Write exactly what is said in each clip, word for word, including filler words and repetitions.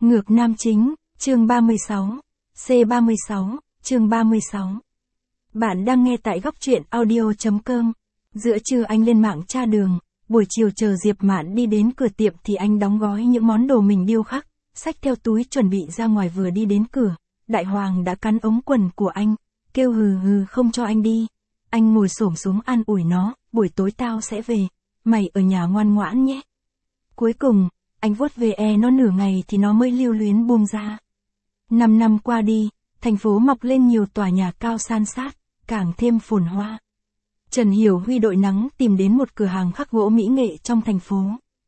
Ngược nam chính, chương ba mươi sáu. C ba mươi sáu, chương ba mươi sáu. Bạn đang nghe tại góc truyện audio chấm com. Giữa trưa anh lên mạng tra đường, buổi chiều chờ Diệp Mạn đi đến cửa tiệm thì anh đóng gói những món đồ mình điêu khắc, xách theo túi chuẩn bị ra ngoài. Vừa đi đến cửa, Đại Hoàng đã cắn ống quần của anh, kêu hừ hừ không cho anh đi. Anh ngồi xổm xuống an ủi nó, buổi tối tao sẽ về, mày ở nhà ngoan ngoãn nhé. Cuối cùng, anh vuốt về e nó nửa ngày thì nó mới lưu luyến buông ra. Năm năm qua đi, thành phố mọc lên nhiều tòa nhà cao san sát, càng thêm phồn hoa. Trần Hiểu Huy đội nắng tìm đến một cửa hàng khắc gỗ mỹ nghệ trong thành phố.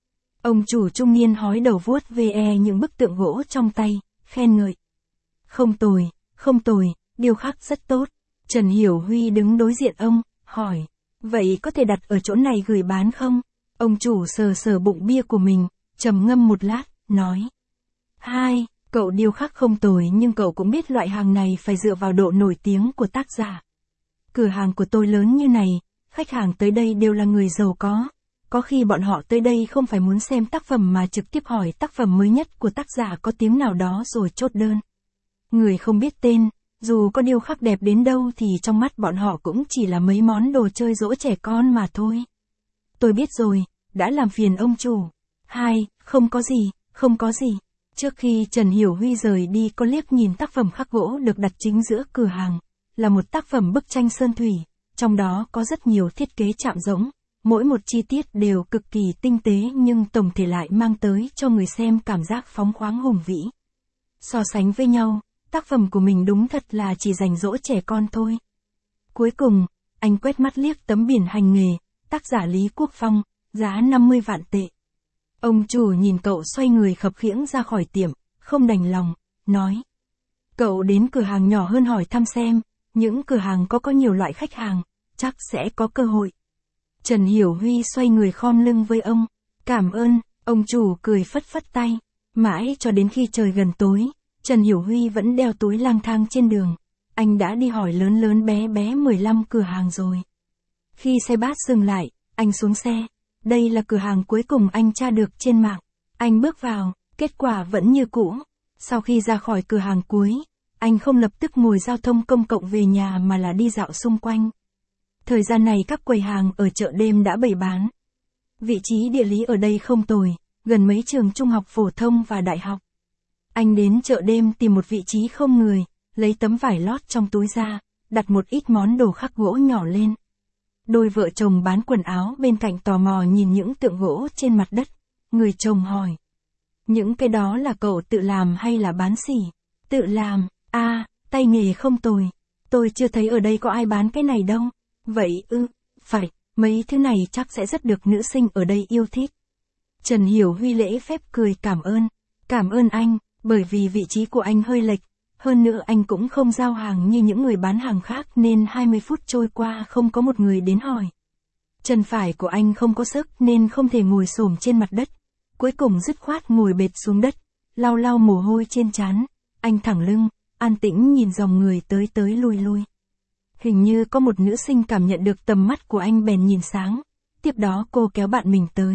Ông chủ trung niên hói đầu vuốt về e những bức tượng gỗ trong tay, khen ngợi. Không tồi, không tồi, điêu khắc rất tốt. Trần Hiểu Huy đứng đối diện ông, hỏi, vậy có thể đặt ở chỗ này gửi bán không? Ông chủ sờ sờ bụng bia của mình, trầm ngâm một lát, nói. Hai, cậu điêu khắc không tồi nhưng cậu cũng biết loại hàng này phải dựa vào độ nổi tiếng của tác giả. Cửa hàng của tôi lớn như này, khách hàng tới đây đều là người giàu có. Có khi bọn họ tới đây không phải muốn xem tác phẩm mà trực tiếp hỏi tác phẩm mới nhất của tác giả có tiếng nào đó rồi chốt đơn. Người không biết tên, dù có điêu khắc đẹp đến đâu thì trong mắt bọn họ cũng chỉ là mấy món đồ chơi dỗ trẻ con mà thôi. Tôi biết rồi, đã làm phiền ông chủ. Hai, không có gì, không có gì. Trước khi Trần Hiểu Huy rời đi có liếc nhìn tác phẩm khắc gỗ được đặt chính giữa cửa hàng, là một tác phẩm bức tranh sơn thủy, trong đó có rất nhiều thiết kế chạm rỗng, mỗi một chi tiết đều cực kỳ tinh tế nhưng tổng thể lại mang tới cho người xem cảm giác phóng khoáng hùng vĩ. So sánh với nhau, tác phẩm của mình đúng thật là chỉ dành dỗ trẻ con thôi. Cuối cùng, anh quét mắt liếc tấm biển hành nghề, tác giả Lý Quốc Phong, giá năm mươi vạn tệ. Ông chủ nhìn cậu xoay người khập khiễng ra khỏi tiệm, không đành lòng, nói. Cậu đến cửa hàng nhỏ hơn hỏi thăm xem, những cửa hàng có có nhiều loại khách hàng, chắc sẽ có cơ hội. Trần Hiểu Huy xoay người khom lưng với ông, cảm ơn, ông chủ cười phất phất tay. Mãi cho đến khi trời gần tối, Trần Hiểu Huy vẫn đeo túi lang thang trên đường. Anh đã đi hỏi lớn lớn bé bé mười lăm cửa hàng rồi. Khi xe bus dừng lại, anh xuống xe. Đây là cửa hàng cuối cùng anh tra được trên mạng. Anh bước vào, kết quả vẫn như cũ. Sau khi ra khỏi cửa hàng cuối, anh không lập tức ngồi giao thông công cộng về nhà mà là đi dạo xung quanh. Thời gian này các quầy hàng ở chợ đêm đã bày bán. Vị trí địa lý ở đây không tồi, gần mấy trường trung học phổ thông và đại học. Anh đến chợ đêm tìm một vị trí không người, lấy tấm vải lót trong túi ra, đặt một ít món đồ khắc gỗ nhỏ lên. Đôi vợ chồng bán quần áo bên cạnh tò mò nhìn những tượng gỗ trên mặt đất. Người chồng hỏi. Những cái đó là cậu tự làm hay là bán xỉ? Tự làm, à, tay nghề không tồi. Tôi chưa thấy ở đây có ai bán cái này đâu. Vậy ư, phải, mấy thứ này chắc sẽ rất được nữ sinh ở đây yêu thích. Trần Hiểu Huy lễ phép cười cảm ơn. Cảm ơn anh, bởi vì vị trí của anh hơi lệch. Hơn nữa anh cũng không giao hàng như những người bán hàng khác nên hai mươi phút trôi qua không có một người đến hỏi. Chân phải của anh không có sức nên không thể ngồi xổm trên mặt đất. Cuối cùng dứt khoát ngồi bệt xuống đất, lau lau mồ hôi trên trán. Anh thẳng lưng, an tĩnh nhìn dòng người tới tới lui lui. Hình như có một nữ sinh cảm nhận được tầm mắt của anh bèn nhìn sáng. Tiếp đó cô kéo bạn mình tới.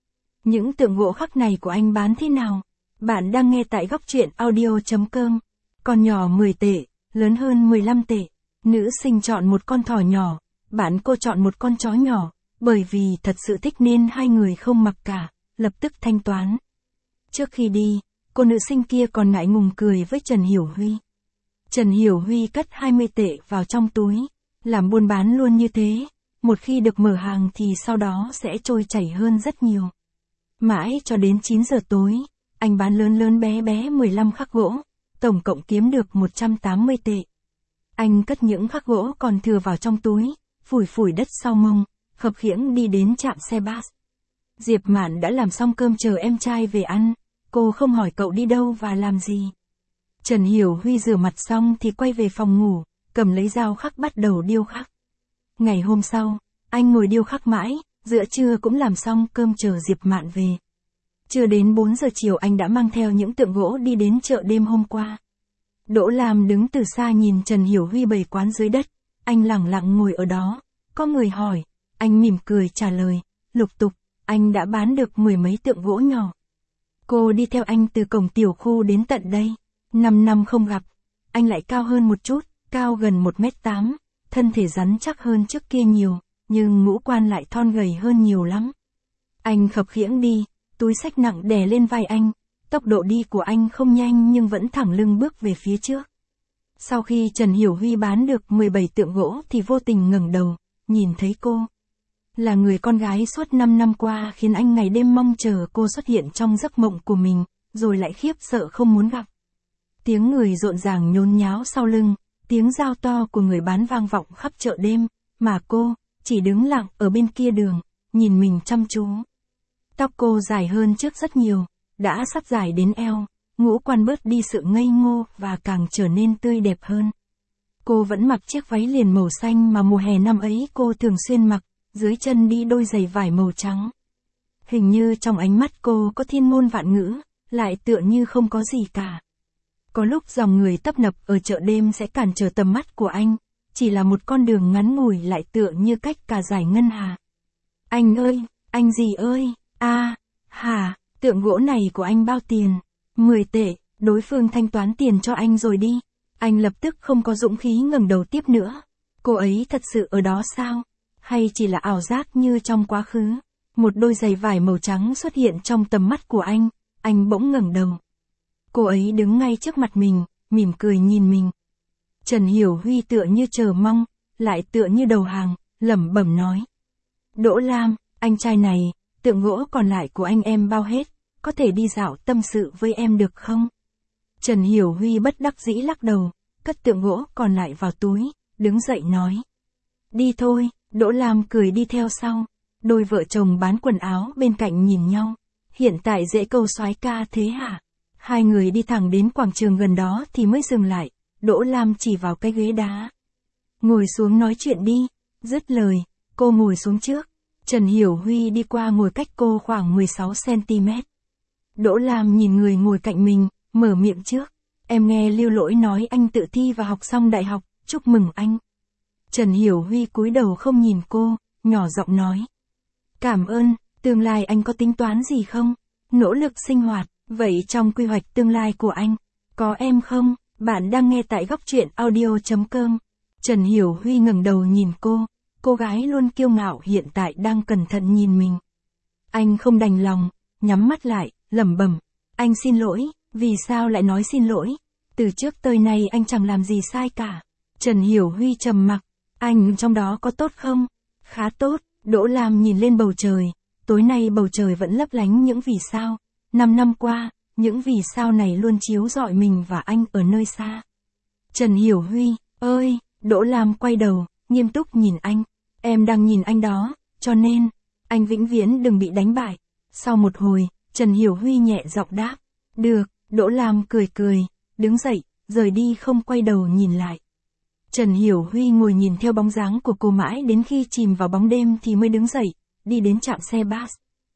Những tượng gỗ khắc này của anh bán thế nào? Bạn đang nghe tại góc truyện audio chấm com. Con nhỏ mười tệ, lớn hơn mười lăm tệ. Nữ sinh chọn một con thỏ nhỏ, bạn cô chọn một con chó nhỏ, bởi vì thật sự thích nên hai người không mặc cả, lập tức thanh toán. Trước khi đi, cô nữ sinh kia còn ngại ngùng cười với Trần Hiểu Huy. Trần Hiểu Huy cất hai mươi tệ vào trong túi, làm buôn bán luôn như thế, một khi được mở hàng thì sau đó sẽ trôi chảy hơn rất nhiều. Mãi cho đến chín giờ tối, anh bán lớn lớn bé bé mười lăm khắc gỗ. Tổng cộng kiếm được một trăm tám mươi tệ. Anh cất những khắc gỗ còn thừa vào trong túi, phủi phủi đất sau mông, khập khiễng đi đến trạm xe bus. Diệp Mạn đã làm xong cơm chờ em trai về ăn, cô không hỏi cậu đi đâu và làm gì. Trần Hiểu Huy rửa mặt xong thì quay về phòng ngủ, cầm lấy dao khắc bắt đầu điêu khắc. Ngày hôm sau, anh ngồi điêu khắc mãi, giữa trưa cũng làm xong cơm chờ Diệp Mạn về. Chưa đến bốn giờ chiều anh đã mang theo những tượng gỗ đi đến chợ đêm hôm qua. Đỗ Lam đứng từ xa nhìn Trần Hiểu Huy bày quán dưới đất, anh lẳng lặng ngồi ở đó. Có người hỏi, anh mỉm cười trả lời, lục tục, anh đã bán được mười mấy tượng gỗ nhỏ. Cô đi theo anh từ cổng tiểu khu đến tận đây. Năm năm không gặp, anh lại cao hơn một chút, cao gần một mét tám, thân thể rắn chắc hơn trước kia nhiều, nhưng ngũ quan lại thon gầy hơn nhiều lắm. Anh khập khiễng đi, túi xách nặng đè lên vai anh, tốc độ đi của anh không nhanh nhưng vẫn thẳng lưng bước về phía trước. Sau khi Trần Hiểu Huy bán được mười bảy tượng gỗ thì vô tình ngẩng đầu, nhìn thấy cô. Là người con gái suốt năm năm qua khiến anh ngày đêm mong chờ cô xuất hiện trong giấc mộng của mình, rồi lại khiếp sợ không muốn gặp. Tiếng người rộn ràng nhốn nháo sau lưng, tiếng dao to của người bán vang vọng khắp chợ đêm, mà cô chỉ đứng lặng ở bên kia đường, nhìn mình chăm chú. Tóc cô dài hơn trước rất nhiều, đã sắp dài đến eo, ngũ quan bớt đi sự ngây ngô và càng trở nên tươi đẹp hơn. Cô vẫn mặc chiếc váy liền màu xanh mà mùa hè năm ấy cô thường xuyên mặc, dưới chân đi đôi giày vải màu trắng. Hình như trong ánh mắt cô có thiên ngôn vạn ngữ, lại tựa như không có gì cả. Có lúc dòng người tấp nập ở chợ đêm sẽ cản trở tầm mắt của anh, chỉ là một con đường ngắn ngủi lại tựa như cách cả dải ngân hà. Anh ơi, anh gì ơi, a, à, hả, tượng gỗ này của anh bao tiền? mười tệ, đối phương thanh toán tiền cho anh rồi đi. Anh lập tức không có dũng khí ngẩng đầu tiếp nữa. Cô ấy thật sự ở đó sao? Hay chỉ là ảo giác như trong quá khứ? Một đôi giày vải màu trắng xuất hiện trong tầm mắt của anh, anh bỗng ngẩng đầu. Cô ấy đứng ngay trước mặt mình, mỉm cười nhìn mình. Trần Hiểu Huy tựa như chờ mong, lại tựa như đầu hàng, lẩm bẩm nói. Đỗ Lam, anh trai này, tượng gỗ còn lại của anh em bao hết, có thể đi dạo tâm sự với em được không? Trần Hiểu Huy bất đắc dĩ lắc đầu, cất tượng gỗ còn lại vào túi, đứng dậy nói. Đi thôi, Đỗ Lam cười đi theo sau. Đôi vợ chồng bán quần áo bên cạnh nhìn nhau. Hiện tại dễ câu soái ca thế hả? Hai người đi thẳng đến quảng trường gần đó thì mới dừng lại. Đỗ Lam chỉ vào cái ghế đá. Ngồi xuống nói chuyện đi. Dứt lời, cô ngồi xuống trước. Trần Hiểu Huy đi qua ngồi cách cô khoảng mười sáu xăng-ti-mét. Đỗ Lam nhìn người ngồi cạnh mình, mở miệng trước. Em nghe Lưu Lỗi nói anh tự thi và học xong đại học, chúc mừng anh. Trần Hiểu Huy cúi đầu không nhìn cô, nhỏ giọng nói. Cảm ơn, tương lai anh có tính toán gì không? Nỗ lực sinh hoạt, vậy trong quy hoạch tương lai của anh, có em không? Bạn đang nghe tại góc truyện audio chấm com. Trần Hiểu Huy ngẩng đầu nhìn cô, cô gái luôn kiêu ngạo hiện tại đang cẩn thận nhìn mình. Anh không đành lòng, nhắm mắt lại, lẩm bẩm. Anh xin lỗi, vì sao lại nói xin lỗi? Từ trước tới nay anh chẳng làm gì sai cả. Trần Hiểu Huy trầm mặc. Anh trong đó có tốt không? Khá tốt. Đỗ Lam nhìn lên bầu trời. Tối nay bầu trời vẫn lấp lánh những vì sao. Năm năm qua, những vì sao này luôn chiếu rọi mình và anh ở nơi xa. Trần Hiểu Huy, ơi, Đỗ Lam quay đầu, nghiêm túc nhìn anh. Em đang nhìn anh đó, cho nên, anh vĩnh viễn đừng bị đánh bại. Sau một hồi, Trần Hiểu Huy nhẹ giọng đáp. Được, Đỗ Lam cười cười, đứng dậy, rời đi không quay đầu nhìn lại. Trần Hiểu Huy ngồi nhìn theo bóng dáng của cô mãi đến khi chìm vào bóng đêm thì mới đứng dậy, đi đến trạm xe bus.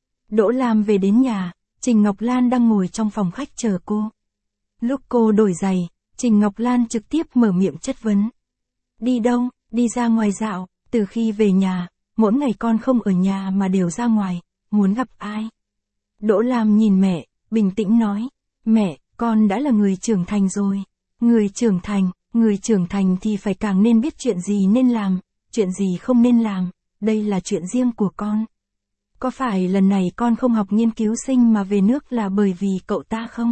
Đỗ Lam về đến nhà, Trình Ngọc Lan đang ngồi trong phòng khách chờ cô. Lúc cô đổi giày, Trình Ngọc Lan trực tiếp mở miệng chất vấn. Đi đâu? Đi ra ngoài dạo, từ khi về nhà, mỗi ngày con không ở nhà mà đều ra ngoài, muốn gặp ai? Đỗ Lam nhìn mẹ, bình tĩnh nói. Mẹ, con đã là người trưởng thành rồi. Người trưởng thành, người trưởng thành thì phải càng nên biết chuyện gì nên làm, chuyện gì không nên làm, đây là chuyện riêng của con. Có phải lần này con không học nghiên cứu sinh mà về nước là bởi vì cậu ta không?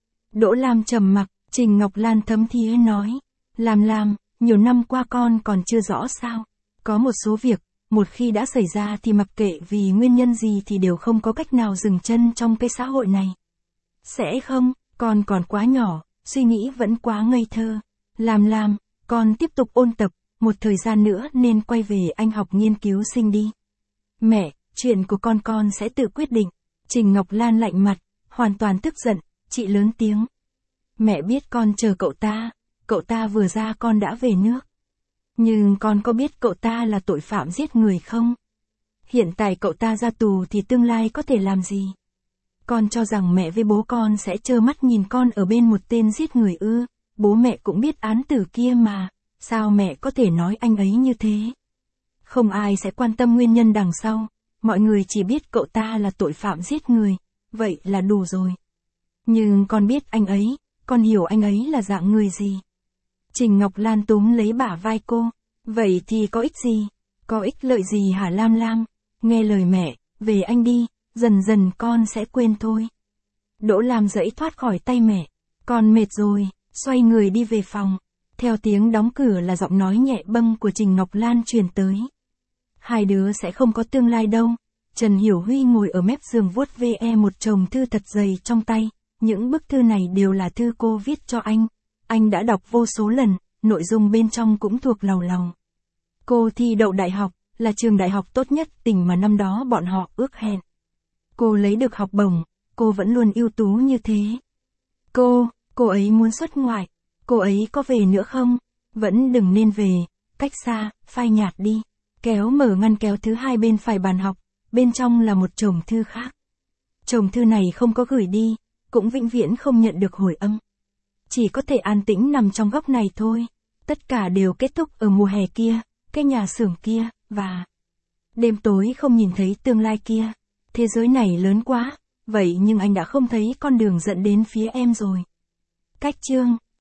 Đỗ Lam trầm mặc, Trình Ngọc Lan thấm thía nói. Làm làm, nhiều năm qua con còn chưa rõ sao. Có một số việc, một khi đã xảy ra thì mặc kệ vì nguyên nhân gì thì đều không có cách nào dừng chân trong cái xã hội này. Sẽ không, con còn quá nhỏ, suy nghĩ vẫn quá ngây thơ. Làm làm, con tiếp tục ôn tập, một thời gian nữa nên quay về anh học nghiên cứu sinh đi. Mẹ, chuyện của con con sẽ tự quyết định. Trình Ngọc Lan lạnh mặt, hoàn toàn tức giận, chị lớn tiếng. Mẹ biết con chờ cậu ta, cậu ta vừa ra con đã về nước. Nhưng con có biết cậu ta là tội phạm giết người không? Hiện tại cậu ta ra tù thì tương lai có thể làm gì? Con cho rằng mẹ với bố con sẽ trơ mắt nhìn con ở bên một tên giết người ư? Bố mẹ cũng biết án tử kia mà, sao mẹ có thể nói anh ấy như thế? Không ai sẽ quan tâm nguyên nhân đằng sau, mọi người chỉ biết cậu ta là tội phạm giết người, vậy là đủ rồi. Nhưng con biết anh ấy, con hiểu anh ấy là dạng người gì. Trình Ngọc Lan túm lấy bả vai cô. Vậy thì có ích gì? Có ích lợi gì hả Lam Lam? Nghe lời mẹ, về anh đi, dần dần con sẽ quên thôi. Đỗ Lam dãy thoát khỏi tay mẹ. Con mệt rồi, xoay người đi về phòng. Theo tiếng đóng cửa là giọng nói nhẹ bâng của Trình Ngọc Lan truyền tới. Hai đứa sẽ không có tương lai đâu. Trần Hiểu Huy ngồi ở mép giường vuốt ve một chồng thư thật dày trong tay. Những bức thư này đều là thư cô viết cho anh. Anh đã đọc vô số lần, nội dung bên trong cũng thuộc lầu lầu. Cô thi đậu đại học, là trường đại học tốt nhất tỉnh mà năm đó bọn họ ước hẹn. Cô lấy được học bổng, cô vẫn luôn ưu tú như thế. Cô, cô ấy muốn xuất ngoại, cô ấy có về nữa không? Vẫn đừng nên về, cách xa, phai nhạt đi. Kéo mở ngăn kéo thứ hai bên phải bàn học, bên trong là một chồng thư khác. Chồng thư này không có gửi đi, cũng vĩnh viễn không nhận được hồi âm. Chỉ có thể an tĩnh nằm trong góc này thôi. Tất cả đều kết thúc ở mùa hè kia, cái nhà xưởng kia, và đêm tối không nhìn thấy tương lai kia. Thế giới này lớn quá, vậy nhưng anh đã không thấy con đường dẫn đến phía em rồi. Cách chương